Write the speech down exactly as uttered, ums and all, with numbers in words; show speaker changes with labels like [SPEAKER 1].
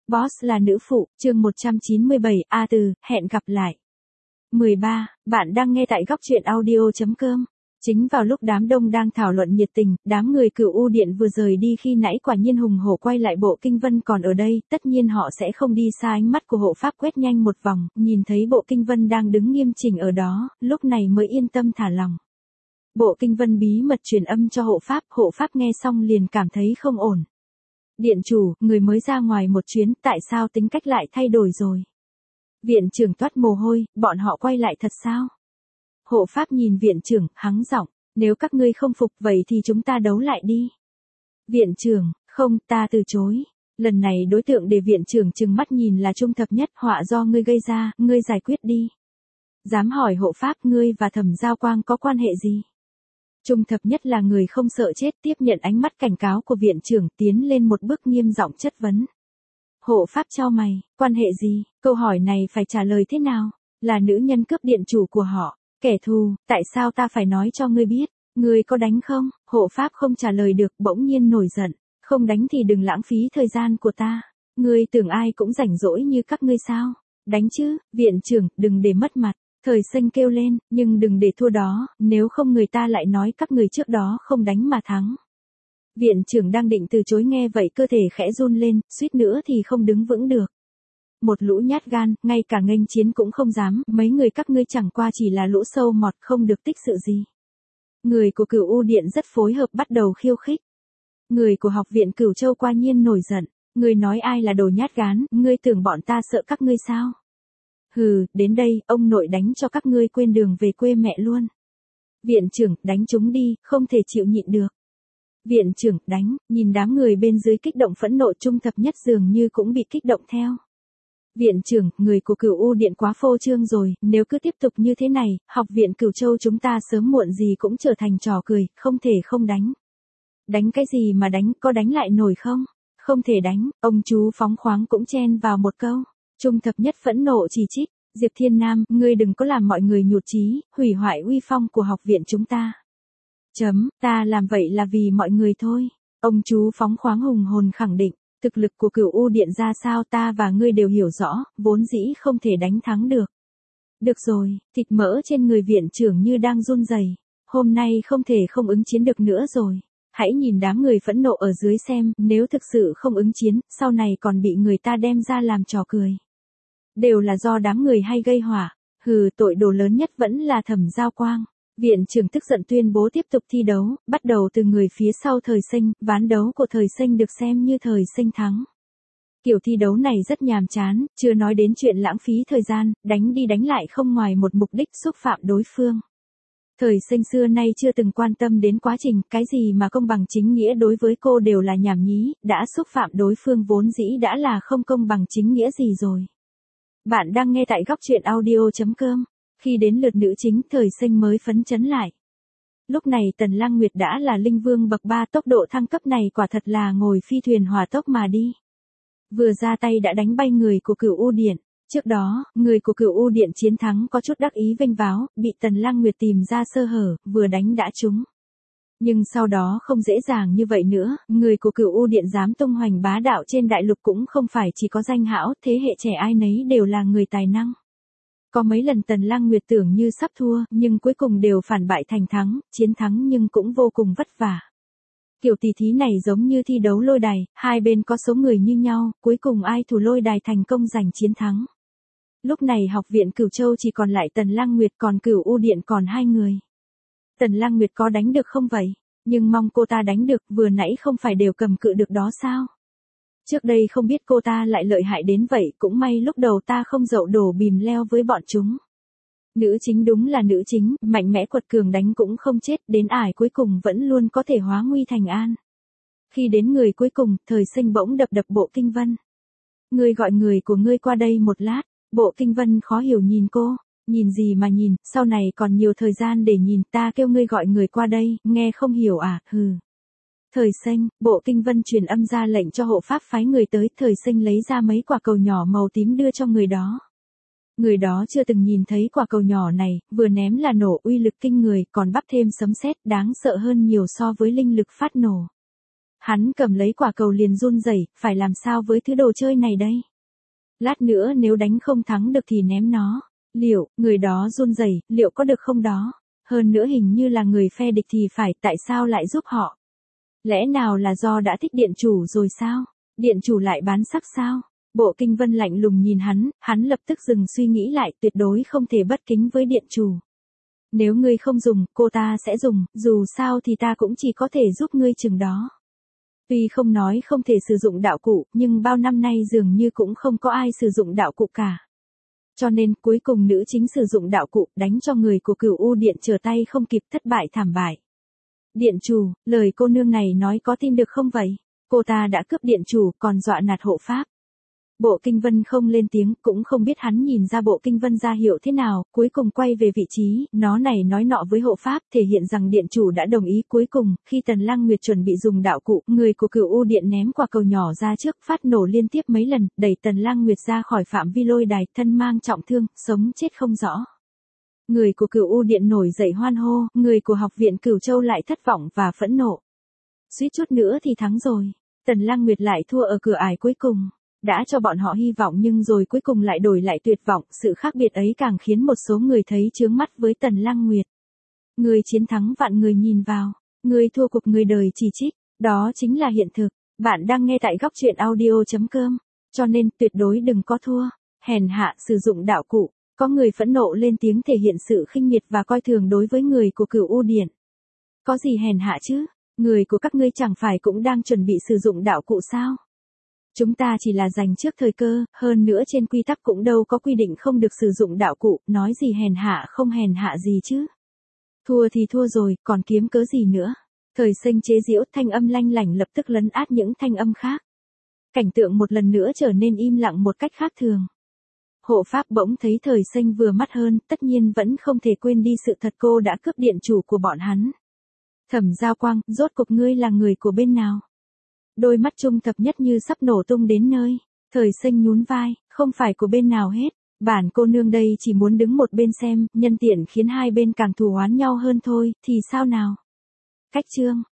[SPEAKER 1] Boss là nữ phụ, chương một trăm chín mươi bảy, A Từ, hẹn gặp lại. mười ba, bạn đang nghe tại góc truyện audio.com. Chính vào lúc đám đông đang thảo luận nhiệt tình, đám người Cửu U Điện vừa rời đi khi nãy quả nhiên hùng hổ quay lại Bộ Kinh Vân còn ở đây, tất nhiên họ sẽ không đi xa ánh mắt của hộ pháp quét nhanh một vòng, nhìn thấy Bộ Kinh Vân đang đứng nghiêm chỉnh ở đó, lúc này mới yên tâm thả lòng. Bộ Kinh Vân bí mật truyền âm cho hộ pháp, hộ pháp nghe xong liền cảm thấy không ổn. Điện chủ, người mới ra ngoài một chuyến, tại sao tính cách lại thay đổi rồi? Viện trưởng toát mồ hôi, bọn họ quay lại thật sao? Hộ pháp nhìn viện trưởng, hắng giọng, nếu các ngươi không phục vậy thì chúng ta đấu lại đi. Viện trưởng, không, ta từ chối. Lần này đối tượng để viện trưởng trừng mắt nhìn là trung thập nhất, họa do ngươi gây ra, ngươi giải quyết đi. Dám hỏi hộ pháp, ngươi và Thẩm Giao Quang có quan hệ gì? Trung thập nhất là người không sợ chết, tiếp nhận ánh mắt cảnh cáo của viện trưởng, tiến lên một bước nghiêm giọng chất vấn. Hộ pháp chau mày, quan hệ gì? Câu hỏi này phải trả lời thế nào? Là nữ nhân cướp điện chủ của họ, kẻ thù, tại sao ta phải nói cho ngươi biết? Ngươi có đánh không? Hộ pháp không trả lời được, bỗng nhiên nổi giận. Không đánh thì đừng lãng phí thời gian của ta. Ngươi tưởng ai cũng rảnh rỗi như các ngươi sao? Đánh chứ, viện trưởng, đừng để mất mặt. Thời Sinh kêu lên, nhưng đừng để thua đó, nếu không người ta lại nói các người trước đó không đánh mà thắng. Viện trưởng đang định từ chối nghe vậy cơ thể khẽ run lên, suýt nữa thì không đứng vững được. Một lũ nhát gan, ngay cả nghênh chiến cũng không dám, mấy người các ngươi chẳng qua chỉ là lũ sâu mọt không được tích sự gì. Người của Cửu U Điện rất phối hợp bắt đầu khiêu khích. Người của học viện Cửu Châu qua nhiên nổi giận, người nói ai là đồ nhát gan, ngươi tưởng bọn ta sợ các ngươi sao? Hừ, đến đây, ông nội đánh cho các ngươi quên đường về quê mẹ luôn. Viện trưởng, đánh chúng đi, không thể chịu nhịn được. Viện trưởng, đánh, nhìn đám người bên dưới kích động phẫn nộ, trung thập nhất dường như cũng bị kích động theo. Viện trưởng, người của Cửu U Điện quá phô trương rồi, nếu cứ tiếp tục như thế này, học viện Cửu Châu chúng ta sớm muộn gì cũng trở thành trò cười, không thể không đánh. Đánh cái gì mà đánh, có đánh lại nổi không? Không thể đánh, ông chú phóng khoáng cũng chen vào một câu. Trung thập nhất phẫn nộ chỉ trích, Diệp Thiên Nam, ngươi đừng có làm mọi người nhụt chí, hủy hoại uy phong của học viện chúng ta. Chấm, ta làm vậy là vì mọi người thôi. Ông chú phóng khoáng hùng hồn khẳng định, thực lực của Cửu U Điện ra sao ta và ngươi đều hiểu rõ, vốn dĩ không thể đánh thắng được. Được rồi, thịt mỡ trên người viện trưởng như đang run rẩy. Hôm nay không thể không ứng chiến được nữa rồi. Hãy nhìn đám người phẫn nộ ở dưới xem, nếu thực sự không ứng chiến, sau này còn bị người ta đem ra làm trò cười. Đều là do đám người hay gây hỏa, hừ, tội đồ lớn nhất vẫn là Thẩm Giao Quang. Viện trưởng tức giận tuyên bố tiếp tục thi đấu, bắt đầu từ người phía sau Thời Sinh, ván đấu của Thời Sinh được xem như Thời Sinh thắng. Kiểu thi đấu này rất nhàm chán, chưa nói đến chuyện lãng phí thời gian, đánh đi đánh lại không ngoài một mục đích xúc phạm đối phương. Thời Sinh xưa nay chưa từng quan tâm đến quá trình, cái gì mà công bằng chính nghĩa đối với cô đều là nhảm nhí, đã xúc phạm đối phương vốn dĩ đã là không công bằng chính nghĩa gì rồi. Bạn đang nghe tại góc truyện audio.com. Khi đến lượt nữ chính, Thời Sinh mới phấn chấn lại. Lúc này Tần Lang Nguyệt đã là linh vương bậc ba, tốc độ thăng cấp này quả thật là ngồi phi thuyền hỏa tốc mà đi. Vừa ra tay đã đánh bay người của Cửu U Điện. Trước đó, người của Cửu U Điện chiến thắng có chút đắc ý vênh váo, bị Tần Lang Nguyệt tìm ra sơ hở, vừa đánh đã trúng. Nhưng sau đó không dễ dàng như vậy nữa, người của Cửu U Điện dám tung hoành bá đạo trên đại lục cũng không phải chỉ có danh hão, thế hệ trẻ ai nấy đều là người tài năng. Có mấy lần Tần Lang Nguyệt tưởng như sắp thua, nhưng cuối cùng đều phản bại thành thắng, chiến thắng nhưng cũng vô cùng vất vả. Kiểu tỷ thí này giống như thi đấu lôi đài, hai bên có số người như nhau, cuối cùng ai thủ lôi đài thành công giành chiến thắng. Lúc này học viện Cửu Châu chỉ còn lại Tần Lang Nguyệt, còn Cửu U Điện còn hai người. Tần Lang Nguyệt có đánh được không vậy? Nhưng mong cô ta đánh được, vừa nãy không phải đều cầm cự được đó sao? Trước đây không biết cô ta lại lợi hại đến vậy, cũng may lúc đầu ta không dậu đổ bìm leo với bọn chúng. Nữ chính đúng là nữ chính, mạnh mẽ quật cường đánh cũng không chết, đến ải cuối cùng vẫn luôn có thể hóa nguy thành an. Khi đến người cuối cùng, Thời Sinh bỗng đập đập Bộ Kinh Vân. Ngươi gọi người của ngươi qua đây một lát. Bộ Kinh Vân khó hiểu nhìn cô. Nhìn gì mà nhìn, sau này còn nhiều thời gian để nhìn, ta kêu ngươi gọi người qua đây, nghe không hiểu à, hừ. Thời Sinh, Bộ Kinh Vân truyền âm ra lệnh cho hộ pháp phái người tới, Thời Sinh lấy ra mấy quả cầu nhỏ màu tím đưa cho người đó. Người đó chưa từng nhìn thấy quả cầu nhỏ này, vừa ném là nổ, uy lực kinh người, còn bắp thêm sấm sét, đáng sợ hơn nhiều so với linh lực phát nổ. Hắn cầm lấy quả cầu liền run rẩy, phải làm sao với thứ đồ chơi này đây? Lát nữa nếu đánh không thắng được thì ném nó. Liệu, người đó run rẩy, liệu có được không đó? Hơn nữa hình như là người phe địch thì phải, tại sao lại giúp họ? Lẽ nào là do đã thích điện chủ rồi sao? Điện chủ lại bán sắc sao? Bộ Kinh Vân lạnh lùng nhìn hắn, hắn lập tức dừng suy nghĩ lại, tuyệt đối không thể bất kính với điện chủ. Nếu ngươi không dùng, cô ta sẽ dùng, dù sao thì ta cũng chỉ có thể giúp ngươi chừng đó. Tuy không nói không thể sử dụng đạo cụ, nhưng bao năm nay dường như cũng không có ai sử dụng đạo cụ cả. Cho nên cuối cùng nữ chính sử dụng đạo cụ, đánh cho người của Cửu U Điện trở tay không kịp, thất bại thảm bại. Điện chủ, lời cô nương này nói có tin được không vậy? Cô ta đã cướp điện chủ, còn dọa nạt hộ pháp. Bộ Kinh Vân không lên tiếng, cũng không biết hắn nhìn ra Bộ Kinh Vân ra hiệu thế nào, cuối cùng quay về vị trí, nó này nói nọ với hộ pháp, thể hiện rằng điện chủ đã đồng ý. Cuối cùng, khi Tần Lang Nguyệt chuẩn bị dùng đạo cụ, người của Cửu U Điện ném quả cầu nhỏ ra trước, phát nổ liên tiếp mấy lần, đẩy Tần Lang Nguyệt ra khỏi phạm vi lôi đài, thân mang trọng thương, sống chết không rõ. Người của Cửu U Điện nổi dậy hoan hô, người của học viện Cửu Châu lại thất vọng và phẫn nộ. Suýt chút nữa thì thắng rồi, Tần Lang Nguyệt lại thua ở cửa ải cuối cùng. Đã cho bọn họ hy vọng nhưng rồi cuối cùng lại đổi lại tuyệt vọng, sự khác biệt ấy càng khiến một số người thấy chướng mắt với Tần Lang Nguyệt. Người chiến thắng vạn người nhìn vào, người thua cuộc người đời chỉ trích, đó chính là hiện thực. Bạn đang nghe tại góc truyện audio chấm com, cho nên tuyệt đối đừng có thua, hèn hạ sử dụng đạo cụ. Có người phẫn nộ lên tiếng thể hiện sự khinh miệt và coi thường đối với người của Cửu U Điện. Có gì hèn hạ chứ, người của các ngươi chẳng phải cũng đang chuẩn bị sử dụng đạo cụ sao? Chúng ta chỉ là dành trước thời cơ, hơn nữa trên quy tắc cũng đâu có quy định không được sử dụng đạo cụ, nói gì hèn hạ không hèn hạ gì chứ. Thua thì thua rồi, còn kiếm cớ gì nữa. Thời Sinh chế giễu, thanh âm lanh lảnh lập tức lấn át những thanh âm khác. Cảnh tượng một lần nữa trở nên im lặng một cách khác thường. Hộ pháp bỗng thấy Thời Sinh vừa mắt hơn, tất nhiên vẫn không thể quên đi sự thật cô đã cướp điện chủ của bọn hắn. Thẩm Giao Quang, rốt cuộc ngươi là người của bên nào? Đôi mắt trung thập nhất như sắp nổ tung đến nơi. Thời Sinh nhún vai, không phải của bên nào hết. Bản cô nương đây chỉ muốn đứng một bên xem, nhân tiện khiến hai bên càng thù oán nhau hơn thôi, thì sao nào? Cách chương.